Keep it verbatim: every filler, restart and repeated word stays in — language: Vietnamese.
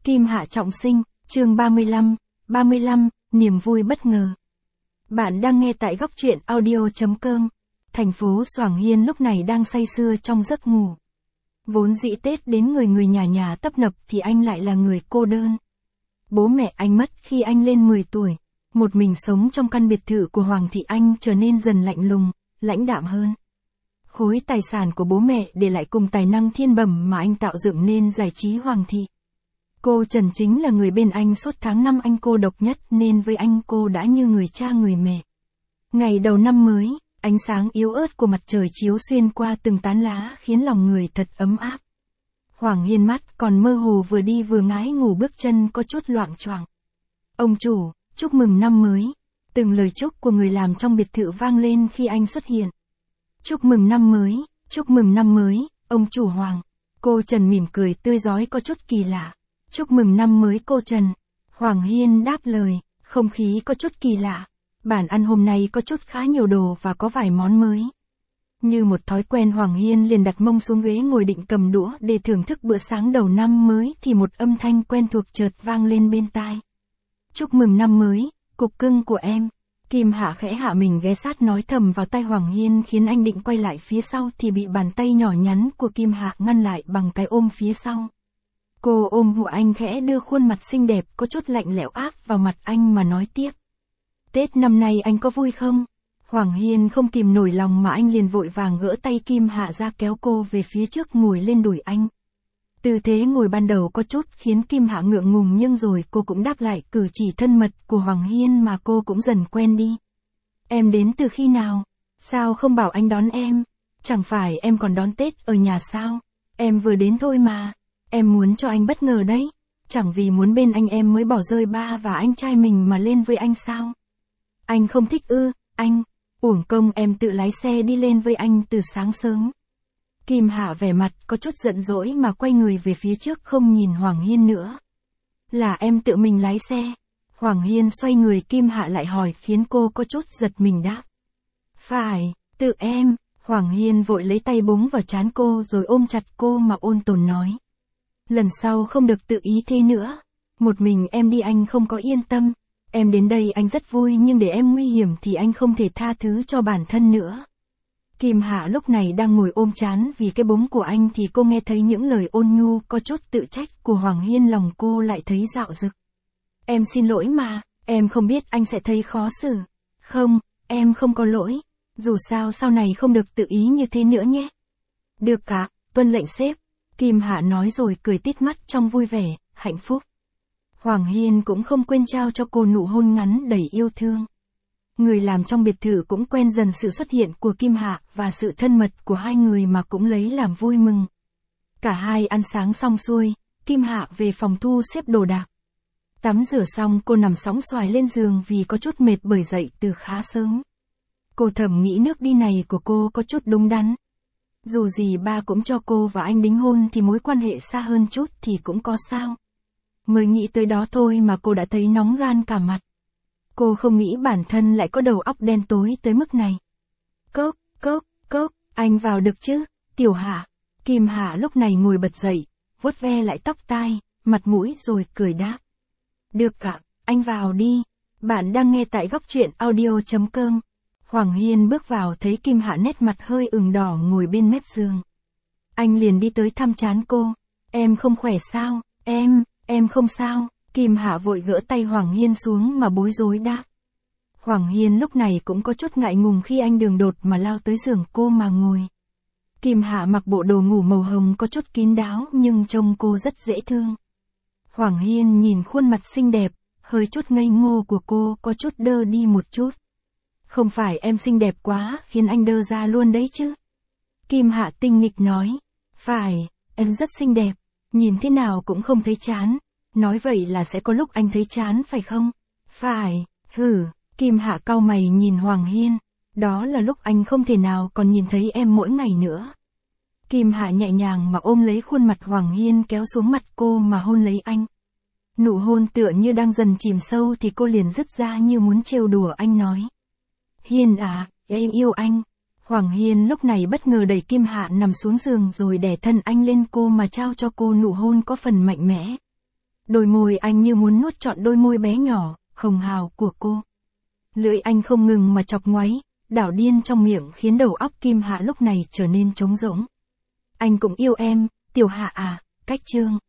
Kim Hạ trọng sinh, chương ba mươi lăm, ba mươi lăm, niềm vui bất ngờ. Bạn đang nghe tại góc truyện audio chấm com. Thành phố Xoàng Hiên lúc này đang say sưa trong giấc ngủ. Vốn dĩ Tết đến người người nhà nhà tấp nập thì anh lại là người cô đơn. Bố mẹ anh mất khi anh lên mười tuổi. Một mình sống trong căn biệt thự của Hoàng thị Anh trở nên dần lạnh lùng, lãnh đạm hơn. Khối tài sản của bố mẹ để lại cùng tài năng thiên bẩm mà anh tạo dựng nên giải trí Hoàng thị. Cô Trần chính là người bên anh suốt tháng năm anh cô độc nhất nên với anh cô đã như người cha người mẹ. Ngày đầu năm mới, ánh sáng yếu ớt của mặt trời chiếu xuyên qua từng tán lá khiến lòng người thật ấm áp. Hoàng Hiên mắt còn mơ hồ vừa đi vừa ngái ngủ bước chân có chút loạng choạng. Ông chủ, chúc mừng năm mới. Từng lời chúc của người làm trong biệt thự vang lên khi anh xuất hiện. Chúc mừng năm mới, chúc mừng năm mới, ông chủ Hoàng. Cô Trần mỉm cười tươi rói có chút kỳ lạ. Chúc mừng năm mới cô Trần. Hoàng Hiên đáp lời, không khí có chút kỳ lạ. Bàn ăn hôm nay có chút khá nhiều đồ và có vài món mới. Như một thói quen Hoàng Hiên liền đặt mông xuống ghế ngồi định cầm đũa để thưởng thức bữa sáng đầu năm mới thì một âm thanh quen thuộc chợt vang lên bên tai. Chúc mừng năm mới, cục cưng của em. Kim Hạ khẽ hạ mình ghé sát nói thầm vào tai Hoàng Hiên khiến anh định quay lại phía sau thì bị bàn tay nhỏ nhắn của Kim Hạ ngăn lại bằng cái ôm phía sau. Cô ôm hộ anh khẽ đưa khuôn mặt xinh đẹp có chút lạnh lẽo áp vào mặt anh mà nói tiếp. Tết năm nay anh có vui không? Hoàng Hiên không kìm nổi lòng mà anh liền vội vàng gỡ tay Kim Hạ ra kéo cô về phía trước ngồi lên đùi anh. Tư thế ngồi ban đầu có chút khiến Kim Hạ ngượng ngùng nhưng rồi cô cũng đáp lại cử chỉ thân mật của Hoàng Hiên mà cô cũng dần quen đi. Em đến từ khi nào? Sao không bảo anh đón em? Chẳng phải em còn đón Tết ở nhà sao? Em vừa đến thôi mà. Em muốn cho anh bất ngờ đấy. Chẳng vì muốn bên anh em mới bỏ rơi ba và anh trai mình mà lên với anh sao? Anh không thích ư, anh. Uổng công em tự lái xe đi lên với anh từ sáng sớm. Kim Hạ vẻ mặt có chút giận dỗi mà quay người về phía trước không nhìn Hoàng Hiên nữa. Là em tự mình lái xe. Hoàng Hiên xoay người Kim Hạ lại hỏi khiến cô có chút giật mình đáp. Phải, tự em. Hoàng Hiên vội lấy tay búng vào trán cô rồi ôm chặt cô mà ôn tồn nói. Lần sau không được tự ý thế nữa. Một mình em đi anh không có yên tâm. Em đến đây anh rất vui nhưng để em nguy hiểm thì anh không thể tha thứ cho bản thân nữa. Kim Hạ lúc này đang ngồi ôm trán vì cái búng của anh thì cô nghe thấy những lời ôn nhu có chút tự trách của Hoàng Hiên lòng cô lại thấy dạo dực. Em xin lỗi mà, em không biết anh sẽ thấy khó xử. Không, em không có lỗi. Dù sao sau này không được tự ý như thế nữa nhé. Được cả, tuân lệnh sếp. Kim Hạ nói rồi cười tít mắt trong vui vẻ, hạnh phúc. Hoàng Hiên cũng không quên trao cho cô nụ hôn ngắn đầy yêu thương. Người làm trong biệt thự cũng quen dần sự xuất hiện của Kim Hạ và sự thân mật của hai người mà cũng lấy làm vui mừng. Cả hai ăn sáng xong xuôi, Kim Hạ về phòng thu xếp đồ đạc. Tắm rửa xong cô nằm sóng xoài lên giường vì có chút mệt bởi dậy từ khá sớm. Cô thầm nghĩ nước đi này của cô có chút đúng đắn. Dù gì ba cũng cho cô và anh đính hôn thì mối quan hệ xa hơn chút thì cũng có sao. Mới nghĩ tới đó thôi mà cô đã thấy nóng ran cả mặt. Cô không nghĩ bản thân lại có đầu óc đen tối tới mức này. Cốc, cốc, cốc, anh vào được chứ, Tiểu Hạ. Kim Hạ lúc này ngồi bật dậy, vuốt ve lại tóc tai, mặt mũi rồi cười đáp. Được cả, anh vào đi. Bạn đang nghe tại góc truyện audio chấm com. Hoàng Hiên bước vào thấy Kim Hạ nét mặt hơi ửng đỏ ngồi bên mép giường. Anh liền đi tới thăm trán cô. Em không khỏe sao? Em, em không sao. Kim Hạ vội gỡ tay Hoàng Hiên xuống mà bối rối đáp. Hoàng Hiên lúc này cũng có chút ngại ngùng khi anh đường đột mà lao tới giường cô mà ngồi. Kim Hạ mặc bộ đồ ngủ màu hồng có chút kín đáo nhưng trông cô rất dễ thương. Hoàng Hiên nhìn khuôn mặt xinh đẹp, hơi chút ngây ngô của cô có chút đơ đi một chút. Không phải em xinh đẹp quá khiến anh đơ ra luôn đấy chứ. Kim Hạ tinh nghịch nói. Phải, em rất xinh đẹp, nhìn thế nào cũng không thấy chán. Nói vậy là sẽ có lúc anh thấy chán phải không? Phải, hử, Kim Hạ cau mày nhìn Hoàng Hiên. Đó là lúc anh không thể nào còn nhìn thấy em mỗi ngày nữa. Kim Hạ nhẹ nhàng mà ôm lấy khuôn mặt Hoàng Hiên kéo xuống mặt cô mà hôn lấy anh. Nụ hôn tựa như đang dần chìm sâu thì cô liền dứt ra như muốn trêu đùa anh nói. Hiên à, em yêu anh. Hoàng Hiên lúc này bất ngờ đẩy Kim Hạ nằm xuống giường rồi đè thân anh lên cô mà trao cho cô nụ hôn có phần mạnh mẽ. Đôi môi anh như muốn nuốt trọn đôi môi bé nhỏ, hồng hào của cô. Lưỡi anh không ngừng mà chọc ngoáy, đảo điên trong miệng khiến đầu óc Kim Hạ lúc này trở nên trống rỗng. Anh cũng yêu em, Tiểu Hạ à, Cách Trương.